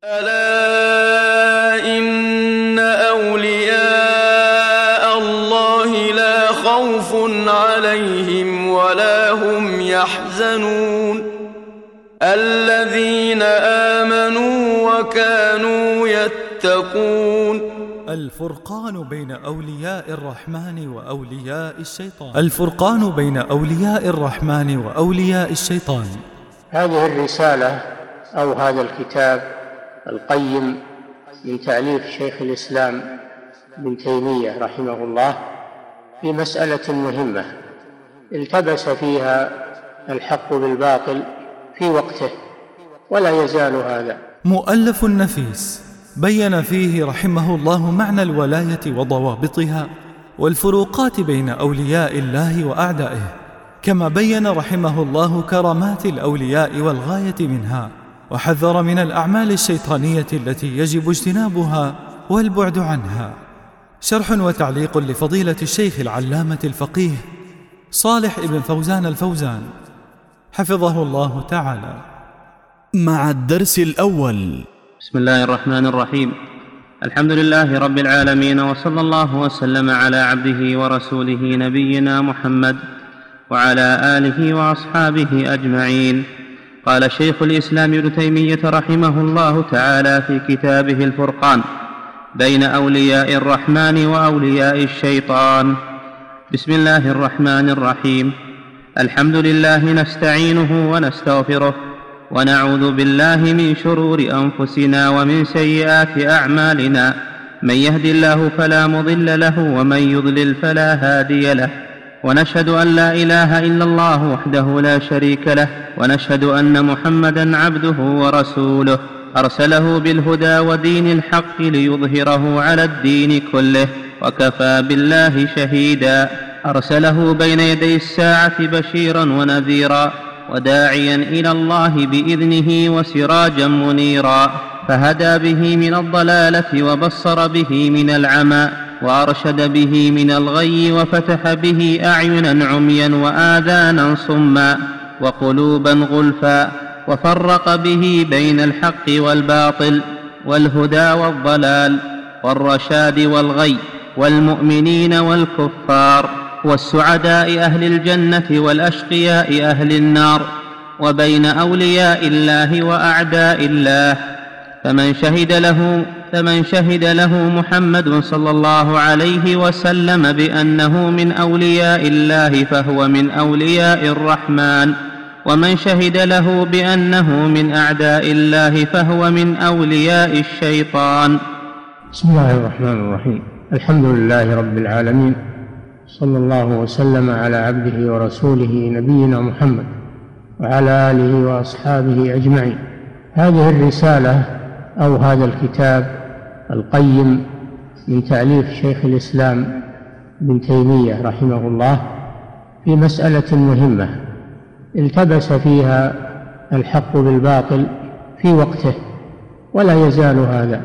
ألا إن أولياء الله لا خوف عليهم ولا هم يحزنون الذين آمنوا وكانوا يتقون. الفرقان بين أولياء الرحمن وأولياء الشيطان. الفرقان بين أولياء الرحمن وأولياء الشيطان. هذه الرسالة أو هذا الكتاب القيم من تأليف شيخ الإسلام ابن تيمية رحمه الله في مسألة مهمة التبس فيها الحق بالباطل في وقته ولا يزال هذا. مؤلف نفيس بين فيه رحمه الله معنى الولاية وضوابطها والفروقات بين أولياء الله وأعدائه، كما بين رحمه الله كرامات الأولياء والغاية منها، وحذر من الأعمال الشيطانية التي يجب اجتنابها والبعد عنها. شرح وتعليق لفضيلة الشيخ العلامة الفقيه صالح ابن فوزان الفوزان حفظه الله تعالى. مع الدرس الأول. بسم الله الرحمن الرحيم. الحمد لله رب العالمين، وصلى الله وسلم على عبده ورسوله نبينا محمد وعلى آله وأصحابه أجمعين. قال شيخ الإسلام ابن تيمية رحمه الله تعالى في كتابه الفرقان بين أولياء الرحمن وأولياء الشيطان. بسم الله الرحمن الرحيم. الحمد لله نستعينه ونستغفره ونعوذ بالله من شرور أنفسنا ومن سيئات أعمالنا، من يهد الله فلا مضل له ومن يضلل فلا هادي له، ونشهد أن لا إله إلا الله وحده لا شريك له، ونشهد أن محمدا عبده ورسوله أرسله بالهدى ودين الحق ليظهره على الدين كله، وكفى بالله شهيدا. أرسله بين يدي الساعة بشيرا ونذيرا وداعيا إلى الله بإذنه وسراجا منيرا، فهدى به من الضلالة وبصر به من العمى وأرشد به من الغي، وفتح به أعينا عميا وآذانا صما وقلوبا غلفا، وفرق به بين الحق والباطل والهدى والضلال والرشاد والغي، والمؤمنين والكفار، والسعداء أهل الجنة والأشقياء أهل النار، وبين أولياء الله وأعداء الله. فمن شهد له محمد صلى الله عليه وسلم بأنه من أولياء الله فهو من أولياء الرحمن، ومن شهد له بأنه من أعداء الله فهو من أولياء الشيطان. بسم الله الرحمن الرحيم. الحمد لله رب العالمين، صلى الله وسلم على عبده ورسوله نبينا محمد وعلى آله وأصحابه أجمعين. هذه الرسالة أو هذا الكتاب القيم من تأليف شيخ الإسلام ابن تيمية رحمه الله في مسألة مهمة التبس فيها الحق بالباطل في وقته ولا يزال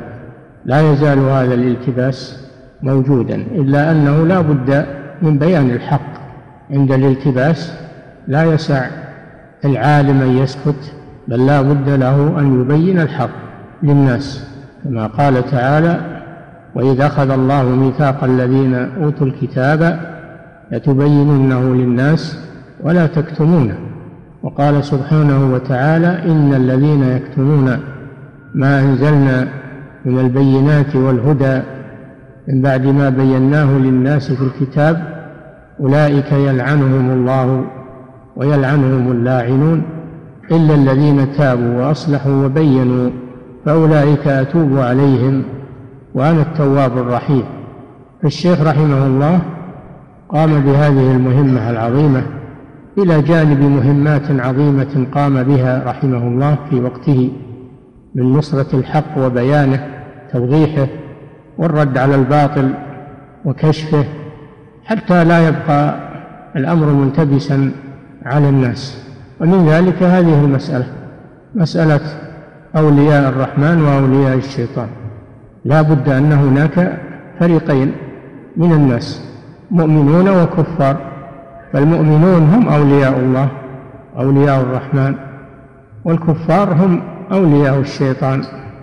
هذا الالتباس موجودا، إلا أنه لا بد من بيان الحق. عند الالتباس لا يسع العالم أن يسكت، بل لا بد له أن يبين الحق للناس، كما قال تعالى: وإذ أخذ الله ميثاق الذين أوتوا الكتاب لتبيننه للناس ولا تكتمونه. وقال سبحانه وتعالى: إن الذين يكتمون ما أنزلنا من البينات والهدى من بعد ما بيناه للناس في الكتاب أولئك يلعنهم الله ويلعنهم اللاعنون إلا الذين تابوا وأصلحوا وبينوا فأولئك أتوب عليهم وأنا التواب الرحيم. فالشيخ رحمه الله قام بهذه المهمة العظيمة إلى جانب مهمات عظيمة قام بها رحمه الله في وقته من نصرة الحق وبيانه، توضيحه والرد على الباطل وكشفه، حتى لا يبقى الأمر ملتبسا على الناس. ومن ذلك هذه المسألة، مسألة أولياء الرحمن وأولياء الشيطان. لا بد أن هناك فريقين من الناس، مؤمنون وكفار. فالمؤمنون هم أولياء الله أولياء الرحمن، والكفار هم أولياء الشيطان.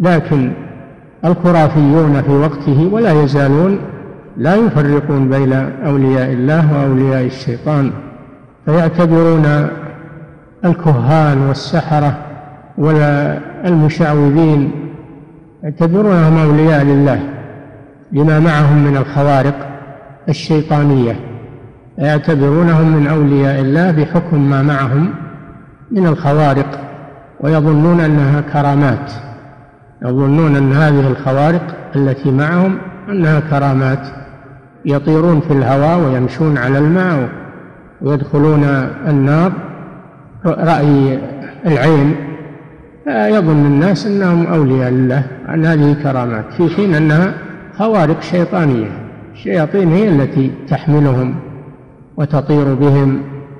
لكن الخرافيون في وقته ولا يزالون لا يفرقون بين أولياء الله وأولياء الشيطان، فيعتبرون الكهان والسحرة والمشعوذين يعتبرونهم أولياء لله لما معهم من الخوارق الشيطانية، يعتبرونهم من أولياء الله بحكم ما معهم من الخوارق، ويظنون أنها كرامات، يظنون أن هذه الخوارق التي معهم أنها كرامات، يطيرون في الهواء ويمشون على الماء ويدخلون النار رأي العين، يظن الناس أنهم أولياء لله أن هذه كرامات، في حين أنها خوارق شيطانية. الشياطين هي التي تحملهم وتطير بهم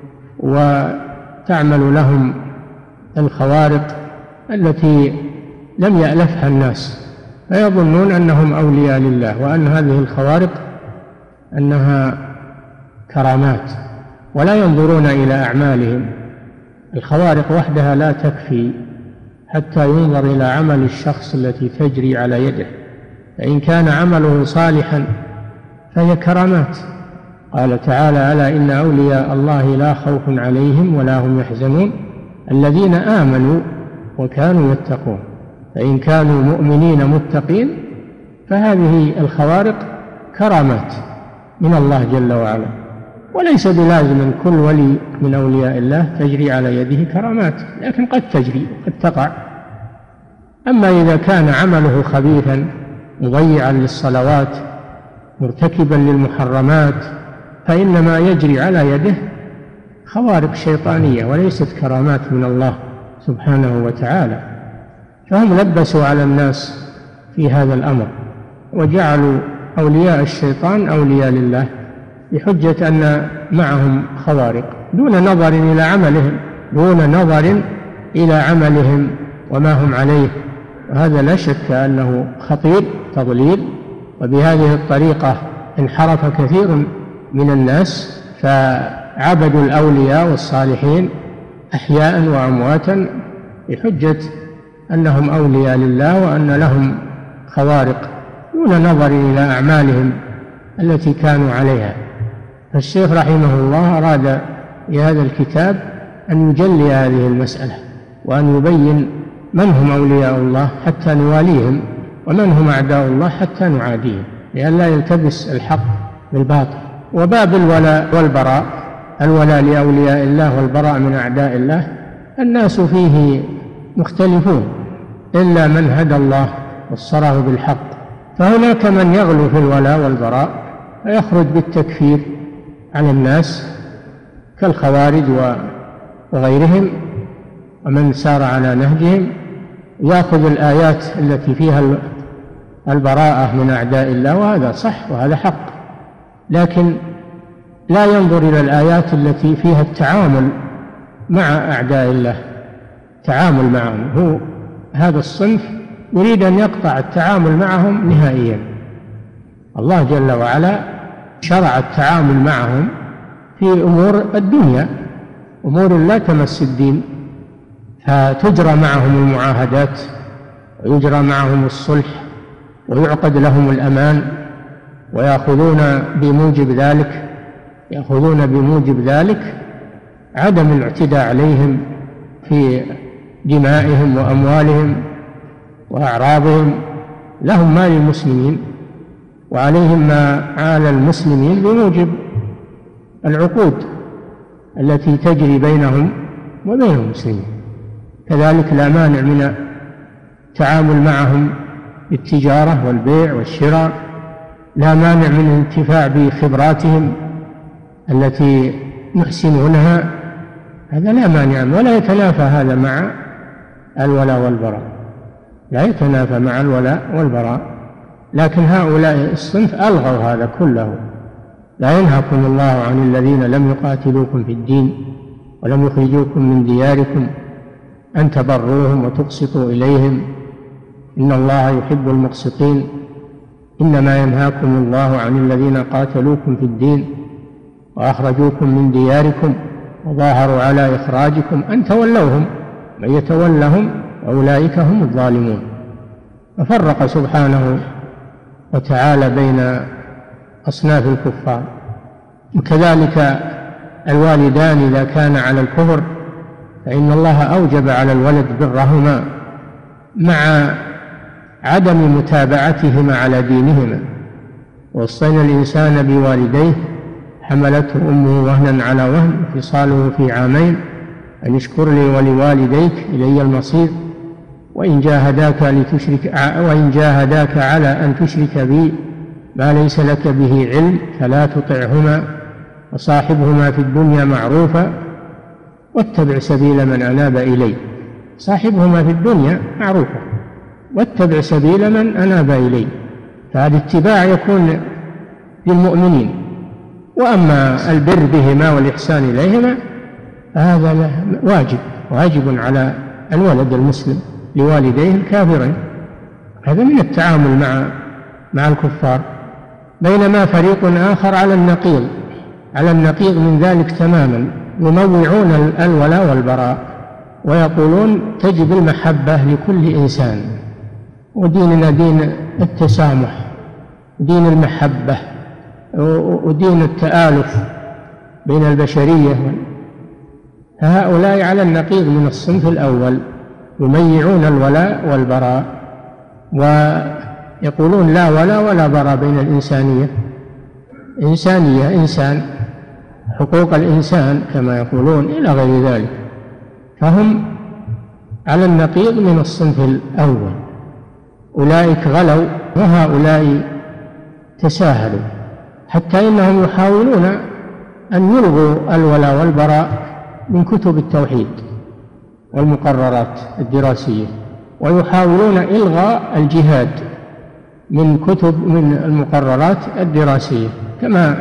وتعمل لهم الخوارق التي لم يألفها الناس، فيظنون أنهم أولياء لله وأن هذه الخوارق أنها كرامات، ولا ينظرون إلى أعمالهم. الخوارق وحدها لا تكفي حتى ينظر إلى عمل الشخص التي تجري على يده، فإن كان عمله صالحا فهي كرامات. قال تعالى: ألا إن أولياء الله لا خوف عليهم ولا هم يحزنون الذين آمنوا وكانوا يتقون. فإن كانوا مؤمنين متقين فهذه الخوارق كرامات من الله جل وعلا، وليس بلازم أن كل ولي من أولياء الله تجري على يده كرامات، لكن قد تجري قد تقع. أما إذا كان عمله خبيثا مضيعا للصلوات مرتكبا للمحرمات فإنما يجري على يده خوارق شيطانية وليست كرامات من الله سبحانه وتعالى. فهم لبسوا على الناس في هذا الأمر وجعلوا أولياء الشيطان أولياء لله بحجة أن معهم خوارق دون نظر إلى عملهم، دون نظر إلى عملهم وما هم عليه. وهذا لا شك أنه خطير تضليل، وبهذه الطريقة انحرف كثير من الناس فعبدوا الأولياء والصالحين أحياء وأمواتا بحجة أنهم أولياء لله وأن لهم خوارق دون نظر إلى أعمالهم التي كانوا عليها. فالشيخ رحمه الله أراد في هذا الكتاب أن يجلي هذه المسألة وأن يبين من هم أولياء الله حتى نواليهم ومن هم أعداء الله حتى نعاديهم، لئلا يلتبس الحق بالباطل. وباب الولاء والبراء، الولاء لأولياء الله والبراء من أعداء الله، الناس فيه مختلفون إلا من هدى الله وصره بالحق. فهناك من يغلو في الولاء والبراء فيخرج بالتكفير على الناس كالخوارج وغيرهم ومن سار على نهجهم، يأخذ الآيات التي فيها البراءة من أعداء الله، وهذا صح وهذا حق، لكن لا ينظر إلى الآيات التي فيها التعامل مع أعداء الله، التعامل معهم. هو هذا الصنف يريد أن يقطع التعامل معهم نهائيا. الله جل وعلا شرع التعامل معهم في أمور الدنيا، أمور لا تمس الدين، فتجرى معهم المعاهدات ويجرى معهم الصلح ويعقد لهم الأمان، ويأخذون بموجب ذلك عدم الاعتداء عليهم في دمائهم وأموالهم وأعراضهم. لهم ما للمسلمين وعليهم ما على المسلمين بموجب العقود التي تجري بينهم وبين المسلمين. كذلك لا مانع من التعامل معهم بالتجارة والبيع والشراء، لا مانع من الانتفاع بخبراتهم التي يحسنونها، هذا لا مانع، ولا يتنافى هذا مع الولاء والبراء، لا يتنافى مع الولاء والبراء. لكن هؤلاء الصنف ألغوا هذا كله. لا ينهاكم الله عن الذين لم يقاتلوكم في الدين ولم يخرجوكم من دياركم أن تبروهم وتقسطوا إليهم إن الله يحب المقسطين. إنما ينهاكم الله عن الذين قاتلوكم في الدين وأخرجوكم من دياركم وظاهروا على إخراجكم أن تولوهم، من يتولهم أولئك هم الظالمون. ففرق سبحانه وتعالى بين أصناف الكفار. وكذلك الوالدان إذا كان على الكفر فإن الله أوجب على الولد برهما مع عدم متابعتهما على دينهما. ووصينا الإنسان بوالديه حملته أمه وهنا على وهن فصاله في عامين أن اشكر لي ولوالديك إلي المصير وإن جاهداك على أن تشرك بي ما ليس لك به علم فلا تطعهما وصاحبهما في الدنيا معروفا واتبع سبيل من أناب إلي. صاحبهما في الدنيا معروفا واتبع سبيل من أناب إلي، فهذا اتباع يكون للمؤمنين. وأما البر بهما والإحسان إليهما فهذا واجب على الولد المسلم لوالديه الكافرين. هذا من التعامل مع الكفار. بينما فريق آخر على النقيض من ذلك تماما، ينوعون الولاء والبراء ويقولون تجب المحبة لكل إنسان، وديننا دين التسامح، دين المحبة، ودين التآلف بين البشرية. فهؤلاء على النقيض من الصنف الأول، يميعون الولاء والبراء ويقولون لا ولاء ولا براء بين الإنسانية، إنسان، حقوق الإنسان كما يقولون إلى غير ذلك. فهم على النقيض من الصنف الأول. أولئك غلوا وهؤلاء تساهلوا، حتى إنهم يحاولون أن يلغوا الولاء والبراء من كتب التوحيد والمقررات الدراسية، ويحاولون إلغاء الجهاد من المقررات الدراسية، كما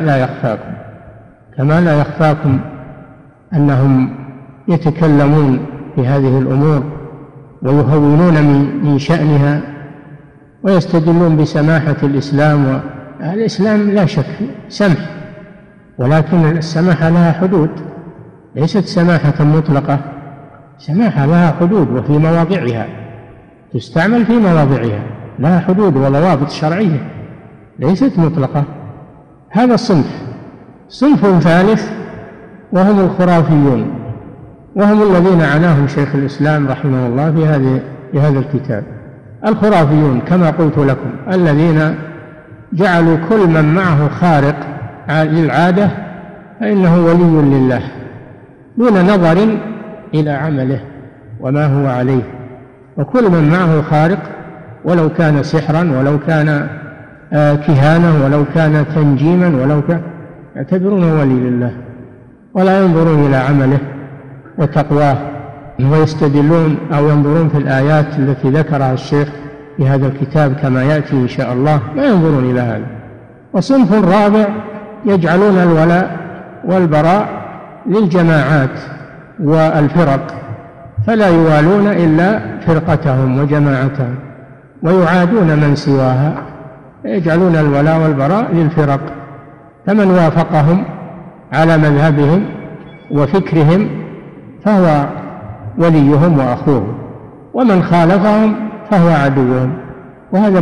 لا يخفاكم أنهم يتكلمون في هذه الأمور ويهونون من شأنها ويستدلون بسماحة الإسلام. الإسلام لا شك سمح، ولكن السماحة لها حدود، ليست سماحة مطلقة، سماحة لها حدود وفي مواضعها، تستعمل في مواضعها، لها حدود وضوابط شرعية ليست مطلقة. هذا صنف ثالث وهم الخرافيون، وهم الذين عناهم شيخ الإسلام رحمه الله في هذا الكتاب. الخرافيون كما قلت لكم الذين جعلوا كل من معه خارق للعادة فإنه ولي لله دون نظر إلى عمله وما هو عليه. وكل من معه خارق ولو كان سحرا ولو كان كهانة ولو كان تنجيما ولو كان يعتبرونه ولي لله ولا ينظرون إلى عمله وتقواه، ويستدلون أو ينظرون في الآيات التي ذكرها الشيخ في هذا الكتاب كما يأتي إن شاء الله، لا ينظرون إلى هذا. وصنف رابع يجعلون الولاء والبراء للجماعات والفرق، فلا يوالون إلا فرقتهم وجماعتهم ويعادون من سواها، يجعلون الولاء والبراء للفرق، فمن وافقهم على مذهبهم وفكرهم فهو وليهم وأخوهم، ومن خالفهم فهو عدوهم. وهذا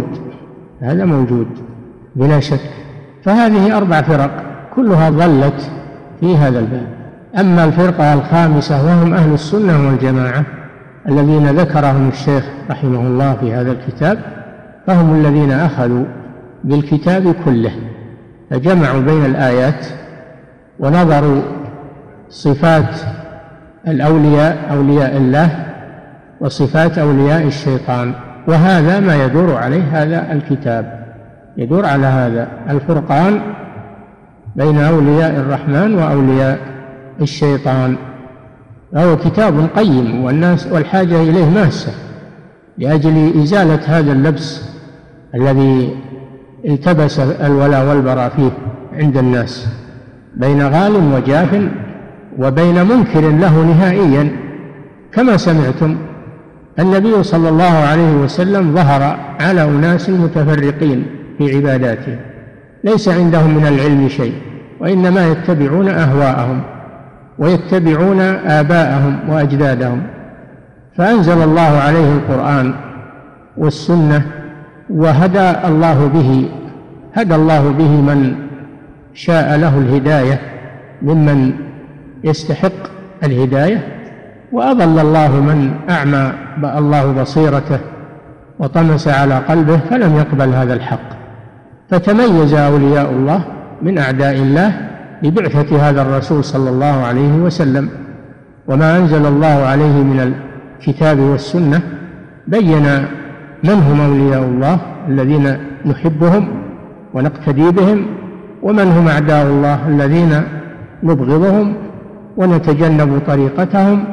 موجود بلا شك. فهذه 4 فرق كلها ضلت في هذا الباب. أما الفرقة الخامسة وهم أهل السنة والجماعة الذين ذكرهم الشيخ رحمه الله في هذا الكتاب، فهم الذين أخذوا بالكتاب كله، فجمعوا بين الآيات ونظروا صفات الأولياء أولياء الله وصفات أولياء الشيطان، وهذا ما يدور عليه هذا الكتاب، يدور على هذا الفرقان بين أولياء الرحمن وأولياء الشيطان. فهو كتاب قيم والحاجة إليه ماسة لأجل إزالة هذا اللبس الذي التبس الولاء والبراء فيه عند الناس بين غال وجاف وبين منكر له نهائيا. كما سمعتم النبي صلى الله عليه وسلم ظهر على أناس متفرقين في عباداتهم ليس عندهم من العلم شيء، وإنما يتبعون أهواءهم ويتبعون آباءهم وأجدادهم، فأنزل الله عليه القرآن والسنة، وهدى الله به من شاء له الهداية ممن يستحق الهداية، وأضل الله من أعمى الله بصيرته وطمس على قلبه فلم يقبل هذا الحق. فتميز أولياء الله من أعداء الله ببعثة هذا الرسول صلى الله عليه وسلم، وما أنزل الله عليه من الكتاب والسنة بين من هم أولياء الله الذين نحبهم ونقتدي بهم، ومن هم أعداء الله الذين نبغضهم ونتجنب طريقتهم،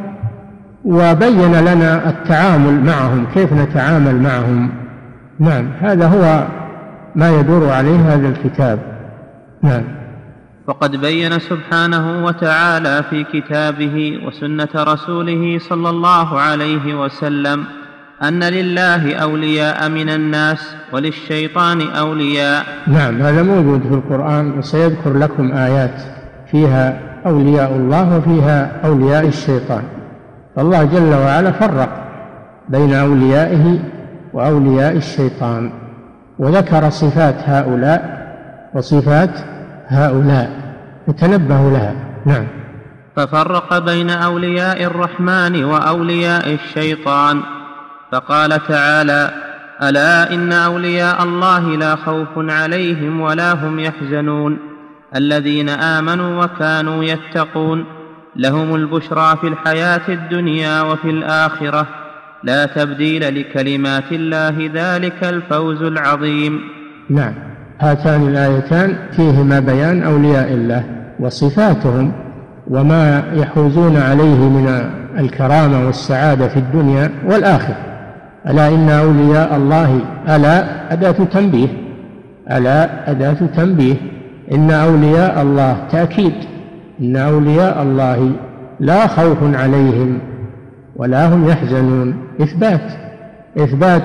وبين لنا التعامل معهم، كيف نتعامل معهم. نعم، هذا هو ما يدور عليه هذا الكتاب. نعم. وقد بين سبحانه وتعالى في كتابه وسنة رسوله صلى الله عليه وسلم أن لله أولياء من الناس وللشيطان أولياء. نعم، هذا موجود في القرآن، وسيذكر لكم آيات فيها أولياء الله وفيها أولياء الشيطان. فالله جل وعلا فرق بين أوليائه وأولياء الشيطان، وذكر صفات هؤلاء وصفات هؤلاء، فتنبهوا لها. نعم. ففرق بين أولياء الرحمن وأولياء الشيطان، فقال تعالى: ألا إن أولياء الله لا خوف عليهم ولا هم يحزنون الذين آمنوا وكانوا يتقون لهم البشرى في الحياة الدنيا وفي الآخرة لا تبديل لكلمات الله ذلك الفوز العظيم. نعم، هاتان الآيتان فيهما بيان أولياء الله وصفاتهم وما يحوزون عليه من الكرامة والسعادة في الدنيا والآخرة. ألا إن أولياء الله، ألا أداة تنبيه، ألا أداة تنبيه، إن أولياء الله تأكيد، إن أولياء الله لا خوف عليهم ولا هم يحزنون، إثبات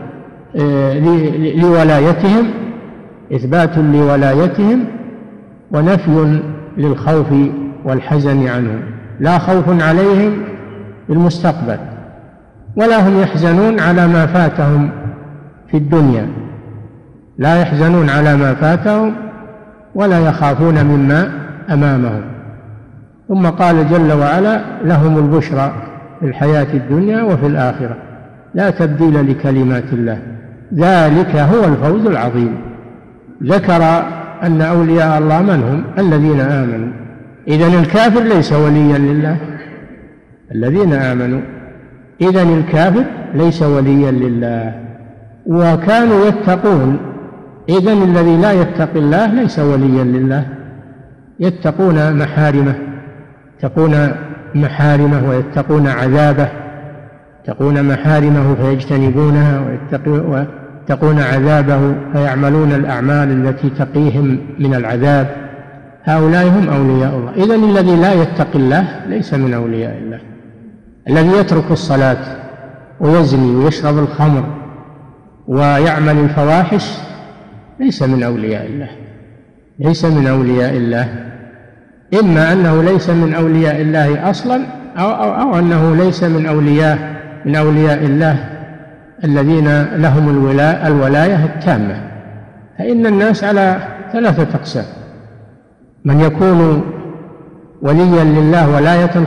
لولايتهم، إثبات لولايتهم ونفي للخوف والحزن عنهم. لا خوف عليهم في المستقبل ولا هم يحزنون على ما فاتهم في الدنيا، لا يحزنون على ما فاتهم ولا يخافون مما أمامهم. ثم قال جل وعلا: لهم البشرى في الحياة الدنيا وفي الآخرة لا تبديل لكلمات الله ذلك هو الفوز العظيم. ذكر أن أولياء الله من هم؟ الذين آمنوا. إذن الكافر ليس وليا لله، الذين آمنوا. إذن الكافر ليس وليا لله، وكانوا يتقون. إذن الذي لا يتقي الله ليس وليا لله. يتقون محارمه، يتقون محارمه ويتقون عذابه، يتقون محارمه فيجتنبونها، ويتقون عذابه فيعملون الأعمال التي تقيهم من العذاب. هؤلاء هم أولياء الله. إذن الذي لا يتقي الله ليس من أولياء الله. الذي يترك الصلاة ويزني ويشرب الخمر ويعمل الفواحش ليس من أولياء الله، ليس من أولياء الله. إما أنه ليس من أولياء الله أصلا، أو أنه ليس من أولياء الله الذين لهم الولاية التامة. فإن الناس على 3 أقسام: من يكون وليا لله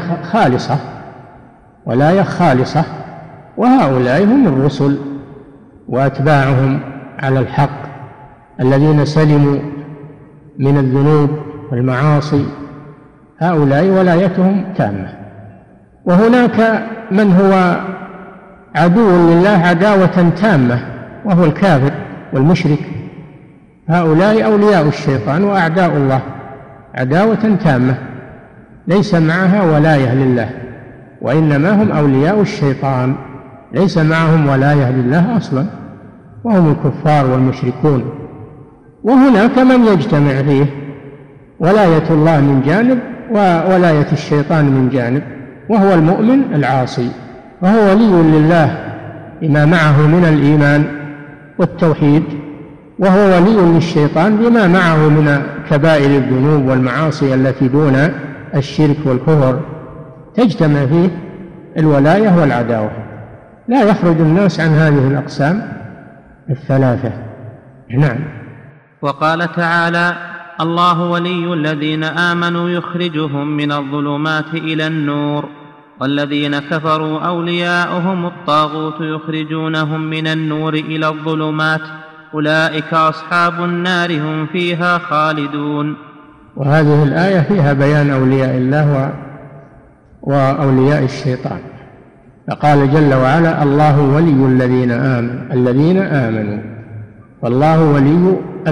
ولاية خالصة، وهؤلاء هم الرسل وأتباعهم على الحق الذين سلموا من الذنوب والمعاصي، هؤلاء ولايتهم تامة. وهناك من هو عدو لله عداوة تامة، وهو الكافر والمشرك. هؤلاء أولياء الشيطان وأعداء الله عداوة تامة، ليس معها ولاية لله، وإنما هم أولياء الشيطان، ليس معهم ولاية لله أصلا، وهم الكفار والمشركون. وهناك من يجتمع فيه ولاية الله من جانب وولاية الشيطان من جانب، وهو المؤمن العاصي، وهو ولي لله بما معه من الإيمان والتوحيد، وهو ولي للشيطان بما معه من كبائر الذنوب والمعاصي التي دون الشرك والكفر. تجتمع فيه الولاية والعداوة. لا يخرج الناس عن هذه الأقسام الثلاثة. نعم. وقال تعالى: الله ولي الذين آمنوا يخرجهم من الظلمات إلى النور، والذين كفروا أولياؤهم الطاغوت يخرجونهم من النور إلى الظلمات، أولئك أصحاب النار هم فيها خالدون. وهذه الآية فيها بيان أولياء الله وأولياء الشيطان. فقال جل وعلا: الله ولي الذين آمنوا، والله ولي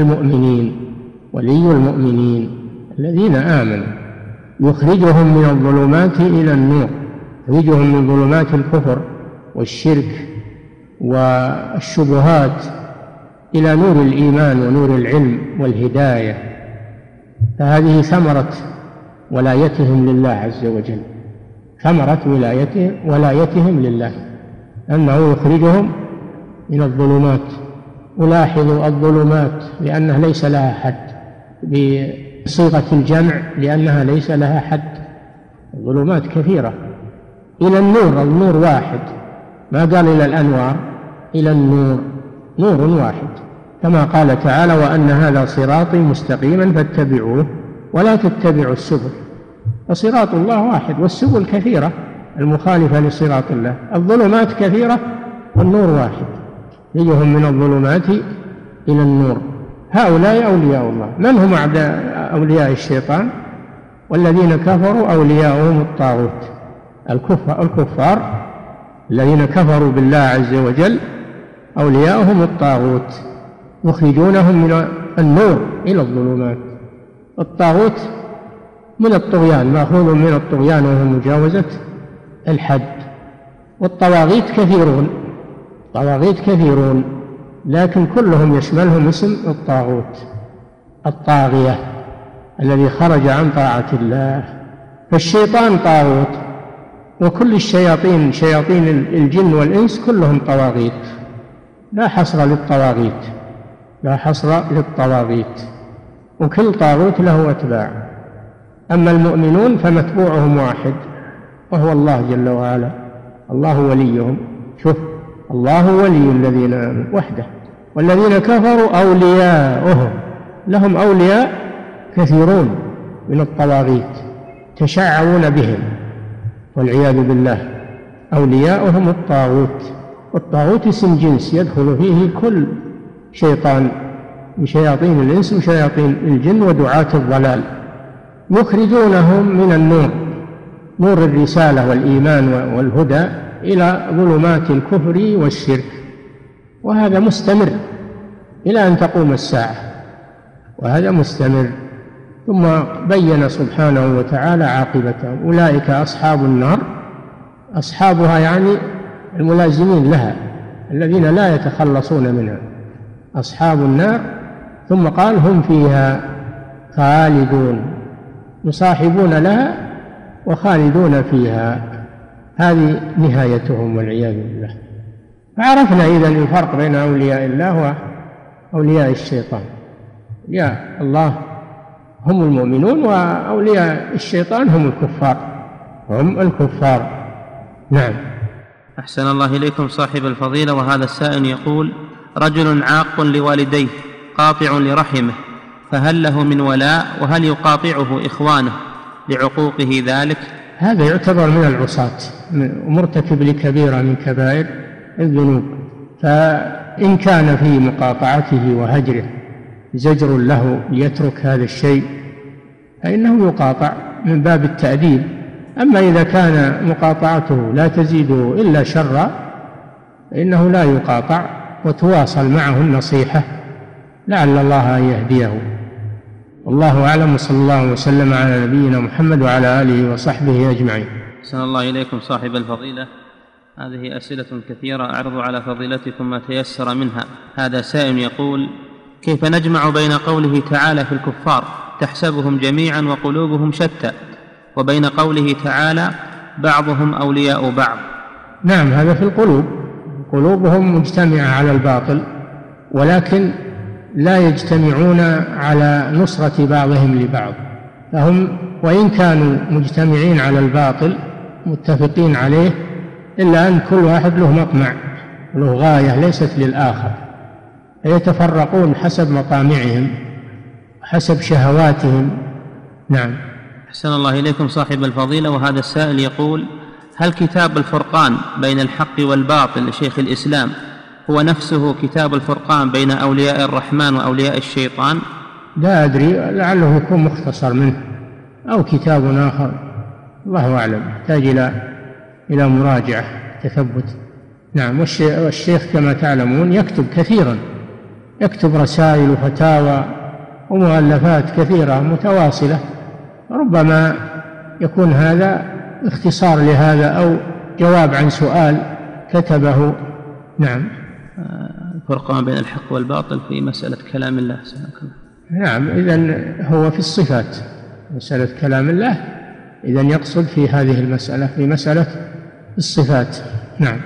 المؤمنين الذين آمنوا، يخرجهم من الظلمات إلى النور، يخرجهم من ظلمات الكفر والشرك والشبهات إلى نور الإيمان ونور العلم والهداية. فهذه ثمرة ولايتهم لله عز وجل، ثمرة ولايتهم لله، أنه يخرجهم من الظلمات. ألاحظ الظلمات لأنها ليس لها حد، بصيغة الجمع لأنها ليس لها حد. الظلمات كثيرة. إلى النور واحد، ما قال إلى الأنوار، إلى النور، نور واحد، كما قال تعالى: وأن هذا صراطي مستقيما فاتبعوه ولا تتبعوا السبل. فصراط الله واحد، والسبل كثيرة المخالفة لصراط الله. الظلمات كثيرة والنور واحد، يجيهم من الظلمات إلى النور. هؤلاء أولياء الله. من هم أولياء الشيطان؟ والذين كفروا أولياؤهم الطاغوت. الكفار الذين كفروا بالله عز وجل أولياؤهم الطاغوت، يخرجونهم من النور إلى الظلمات. الطاغوت من الطغيان، مأخوذ من الطغيان وهو مجاوزة الحد. والطواغيت كثيرون، لكن كلهم يشملهم اسم الطاغوت، الطاغية الذي خرج عن طاعة الله. فالشيطان طاغوت، وكل الشياطين، شياطين الجن والإنس، كلهم طواغيت، لا حصر للطواغيت، وكل طاغوت له أتباع. أما المؤمنون فمتبوعهم واحد، وهو الله جل وعلا، الله وليهم. شوف، الله ولي الذين آمنوا وحده، والذين كفروا أولياؤهم، لهم أولياء كثيرون من الطواغيت تشعبون بهم والعياذ بالله. أولياؤهم الطاغوت، والطاغوت اسم جنس يدخل فيه كل شيطان من شياطين الإنس وشياطين الجن ودعاة الضلال. يخرجونهم من النور، نور الرسالة والإيمان والهدى، إلى ظلمات الكفر والشرك. وهذا مستمر إلى أن تقوم الساعة، وهذا مستمر. ثم بين سبحانه وتعالى عاقبتهم: أولئك أصحاب النار، أصحابها يعني الملازمين لها، الذين لا يتخلصون منها، أصحاب النار. ثم قال: هم فيها خالدون، يصاحبون لها وخالدون فيها. هذه نهايتهم والعياذ بالله. فعرفنا إذن الفرق بين أولياء الله وأولياء الشيطان. يا الله هم المؤمنون، وأولياء الشيطان هم الكفار. نعم. أحسن الله إليكم صاحب الفضيلة. وهذا السائل يقول: رجل عاق لوالديه قاطع لرحمه، فهل له من ولاء؟ وهل يقاطعه إخوانه لعقوقه ذلك؟ هذا يعتبر من العصاة، مرتكب لكبيرة من كبائر الذنوب. فإن كان في مقاطعته وهجره زجر له ليترك هذا الشيء فإنه يقاطع من باب التأديب. أما إذا كان مقاطعته لا تزيده إلا شرا فإنه لا يقاطع، وتواصل معه النصيحة لعل الله أن يهديه. والله أعلم، وصلى الله وسلم على نبينا محمد وعلى آله وصحبه أجمعين. أحسن الله إليكم صاحب الفضيلة. هذه أسئلة كثيرة أعرض على فضيلتكم ما تيسر منها. هذا سائل يقول: كيف نجمع بين قوله تعالى في الكفار تحسبهم جميعا وقلوبهم شتى، وبين قوله تعالى بعضهم أولياء بعض؟ نعم، هذا في القلوب، قلوبهم مجتمعة على الباطل، ولكن لا يجتمعون على نصرة بعضهم لبعض. فهم وإن كانوا مجتمعين على الباطل متفقين عليه، إلا أن كل واحد له مطمع له غاية ليست للآخر، فيتفرقون حسب مطامعهم حسب شهواتهم. نعم. أحسن الله إليكم صاحب الفضيلة. وهذا السائل يقول: هل كتاب الفرقان بين الحق والباطل لشيخ الإسلام هو نفسه كتاب الفرقان بين أولياء الرحمن وأولياء الشيطان؟ لا أدري، لعله يكون مختصر منه أو كتاب آخر، الله أعلم، يحتاج إلى مراجعة تثبت. نعم. والشيخ كما تعلمون يكتب كثيرا، يكتب رسائل وفتاوى ومؤلفات كثيرة متواصلة، ربما يكون هذا اختصار لهذا أو جواب عن سؤال كتبه. نعم. الفرقان بين الحق والباطل في مسألة كلام الله. نعم. إذن هو في الصفات، مسألة كلام الله، إذن يقصد في هذه المسألة، في مسألة الصفات. نعم.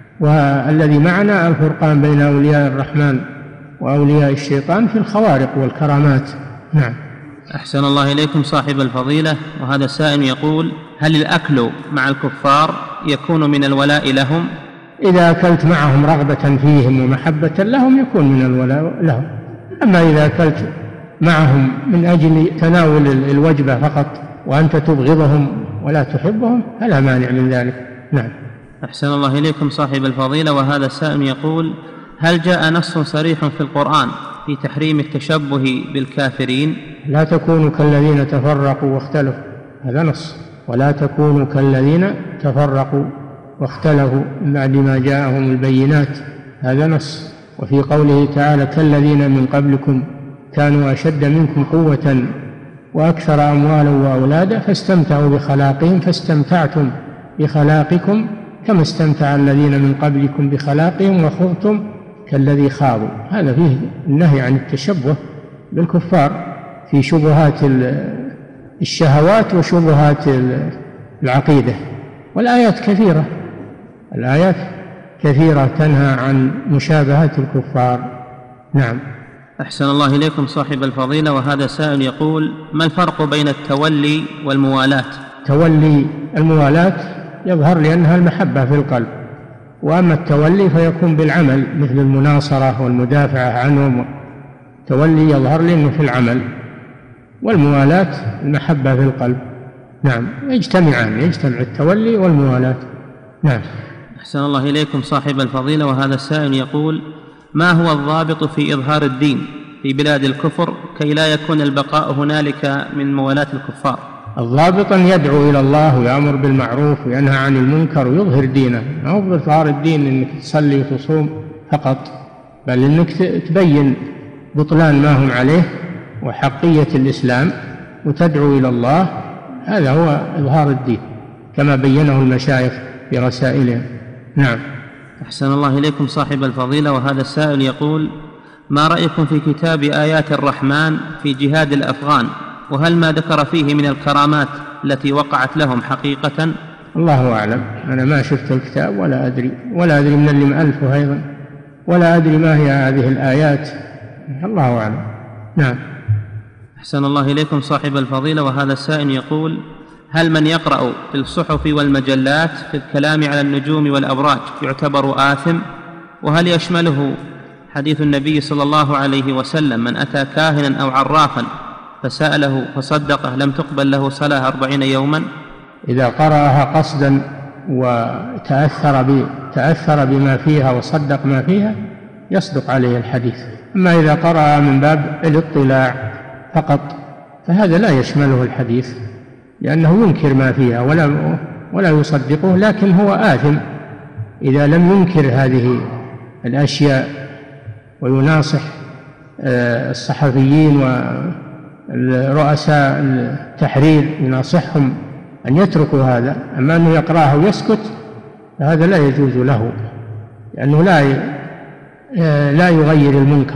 والذي معنا الفرقان بين أولياء الرحمن وأولياء الشيطان في الخوارق والكرامات. نعم. أحسن الله إليكم صاحب الفضيلة. وهذا السائل يقول: هل الأكل مع الكفار يكون من الولاء لهم؟ إذا أكلت معهم رغبة فيهم ومحبة لهم يكون من الولاء لهم، أما إذا أكلت معهم من أجل تناول الوجبة فقط وأنت تبغضهم ولا تحبهم فلا مانع من ذلك. نعم. أحسن الله إليكم صاحب الفضيلة. وهذا السائل يقول: هل جاء نص صريح في القرآن في تحريم التشبه بالكافرين؟ لا تكونوا كالذين تفرقوا واختلفوا، هذا نص، ولا تكونوا كالذين تفرقوا واختلفوا من بعد ما جاءهم البينات، هذا نص. وفي قوله تعالى: كالذين من قبلكم كانوا أشد منكم قوة وأكثر أموالا وأولادا فاستمتعوا بخلاقهم فاستمتعتم بخلاقكم كما استمتع الذين من قبلكم بخلاقهم وخضتم كالذي خاضوا. هذا فيه النهي عن التشبه بالكفار في شبهات الشهوات وشبهات العقيدة. والآيات كثيرة، الآيات كثيرة تنهى عن مشابهة الكفار. نعم. أحسن الله إليكم صاحب الفضيلة. وهذا سائل يقول: ما الفرق بين التولي والموالاة؟ تولي الموالاة يظهر لأنها المحبة في القلب، وأما التولي فيكون بالعمل مثل المناصرة والمدافعة عنهم، تولي يظهر لأنه في العمل، والموالاة المحبة في القلب. نعم. يجتمعان، يجتمع التولي والموالاة. نعم. أحسن الله إليكم صاحب الفضيلة. وهذا السائل يقول: ما هو الضابط في إظهار الدين في بلاد الكفر كي لا يكون البقاء هنالك من موالاة الكفار؟ الضابط أن يدعو إلى الله ويأمر بالمعروف وينهى عن المنكر ويظهر دينه، ما هو بإظهار الدين إنك تصلي وتصوم فقط، بل إنك تبين بطلان ما هم عليه وحقية الإسلام وتدعو إلى الله، هذا هو إظهار الدين كما بينه المشايخ في رسائلهم. نعم. أحسن الله إليكم صاحب الفضيلة. وهذا السائل يقول: ما رأيكم في كتاب آيات الرحمن في جهاد الأفغان، وهل ما ذكر فيه من الكرامات التي وقعت لهم حقيقة؟ الله أعلم، أنا ما شفت الكتاب ولا أدري من اللي مألفه أيضا، ولا أدري ما هي هذه الآيات، الله أعلم. نعم. أحسن الله إليكم صاحب الفضيلة. وهذا السائل يقول: هل من يقرأ في الصحف والمجلات في الكلام على النجوم والأبراج يعتبر آثم؟ وهل يشمله حديث النبي صلى الله عليه وسلم: من أتى كاهنا أو عرافا فسأله فصدقه لم تقبل له صلاة 40 يوما؟ إذا قرأها قصدا وتأثر بما فيها وصدق ما فيها يصدق عليه الحديث. أما إذا قرأها من باب الاطلاع فقط فهذا لا يشمله الحديث، لأنه ينكر ما فيها ولا يصدقه، لكن هو آثم إذا لم ينكر هذه الأشياء ويناصح الصحفيين ورؤساء التحرير يناصحهم أن يتركوا هذا. أما أنه يقرأه ويسكت فهذا لا يجوز له، لأنه لا يغير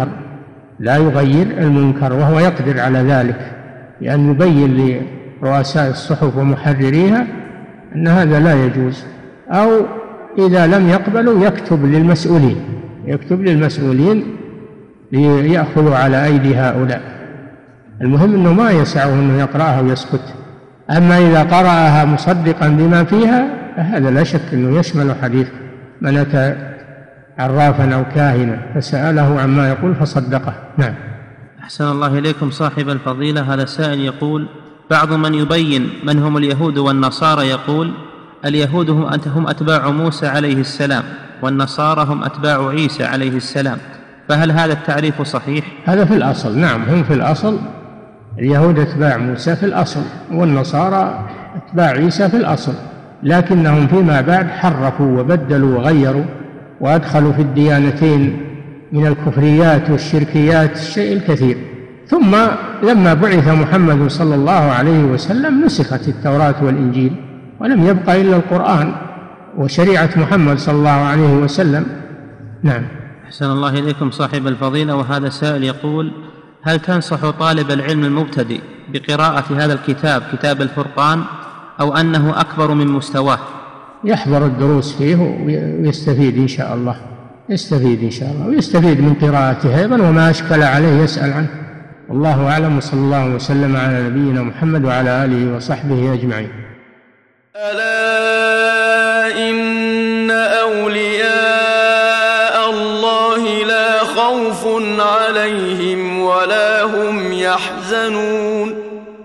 المنكر وهو يقدر على ذلك، لأن يبين لرؤساء الصحف ومحرريها أن هذا لا يجوز. أو إذا لم يقبلوا يكتب للمسؤولين ليأخذوا على أيدي هؤلاء. المهم أنه ما يسعه أنه يقرأها ويسكت. أما إذا قرأها مصدقا بما فيها هذا لا شك أنه يشمل حديث من أتى عرافا أو كاهنا فسأله عما يقول فصدقه. نعم. أحسن الله إليكم صاحب الفضيلة. هذا سائل يقول: بعض من يبين من هم اليهود والنصارى يقول: اليهود هم أتباع موسى عليه السلام، والنصارى هم أتباع عيسى عليه السلام، فهل هذا التعريف صحيح؟ هذا في الأصل، نعم، هم في الأصل اليهود أتباع موسى في الأصل، والنصارى أتباع عيسى في الأصل، لكنهم فيما بعد حرفوا وبدلوا وغيروا وأدخلوا في الديانتين من الكفريات والشركيات الشيء الكثير. ثم لما بعث محمد صلى الله عليه وسلم نسخت التوراة والإنجيل ولم يبقى إلا القرآن وشريعة محمد صلى الله عليه وسلم. نعم. أحسن الله إليكم صاحب الفضيلة. وهذا سائل يقول: هل تنصح طالب العلم المبتدئ بقراءة هذا الكتاب، كتاب الفرقان، أو أنه أكبر من مستواه؟ يحضر الدروس فيه ويستفيد إن شاء الله، يستفيد إن شاء الله، ويستفيد من قراءته أيضا، وما أشكل عليه يسأل عنه. والله أعلم، وصلى الله وسلم على نبينا محمد وعلى آله وصحبه أجمعين. ألا إن أولياء الله لا خوف عليهم ولا هم يحزنون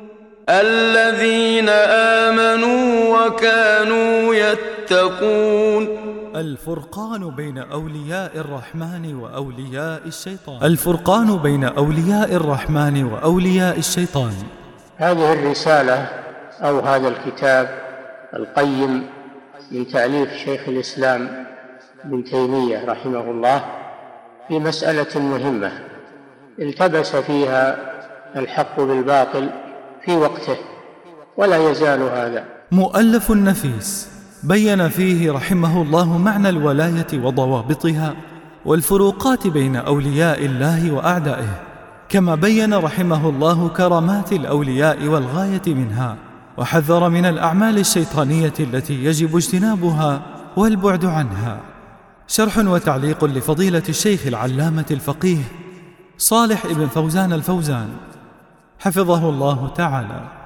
الذين آمنوا وكانوا يتقون. الفرقان بين أولياء الرحمن وأولياء الشيطان. الفرقان بين أولياء الرحمن وأولياء الشيطان. هذه الرسالة أو هذا الكتاب القيم من تأليف شيخ الإسلام ابن تيمية رحمه الله في مسألة مهمة التبس فيها الحق بالباطل في وقته، ولا يزال هذا. مؤلف نفيس بين فيه رحمه الله معنى الولاية وضوابطها والفروقات بين أولياء الله وأعدائه، كما بين رحمه الله كرامات الأولياء والغاية منها، وحذر من الأعمال الشيطانية التي يجب اجتنابها والبعد عنها. شرح وتعليق لفضيلة الشيخ العلامة الفقيه صالح ابن فوزان الفوزان حفظه الله تعالى.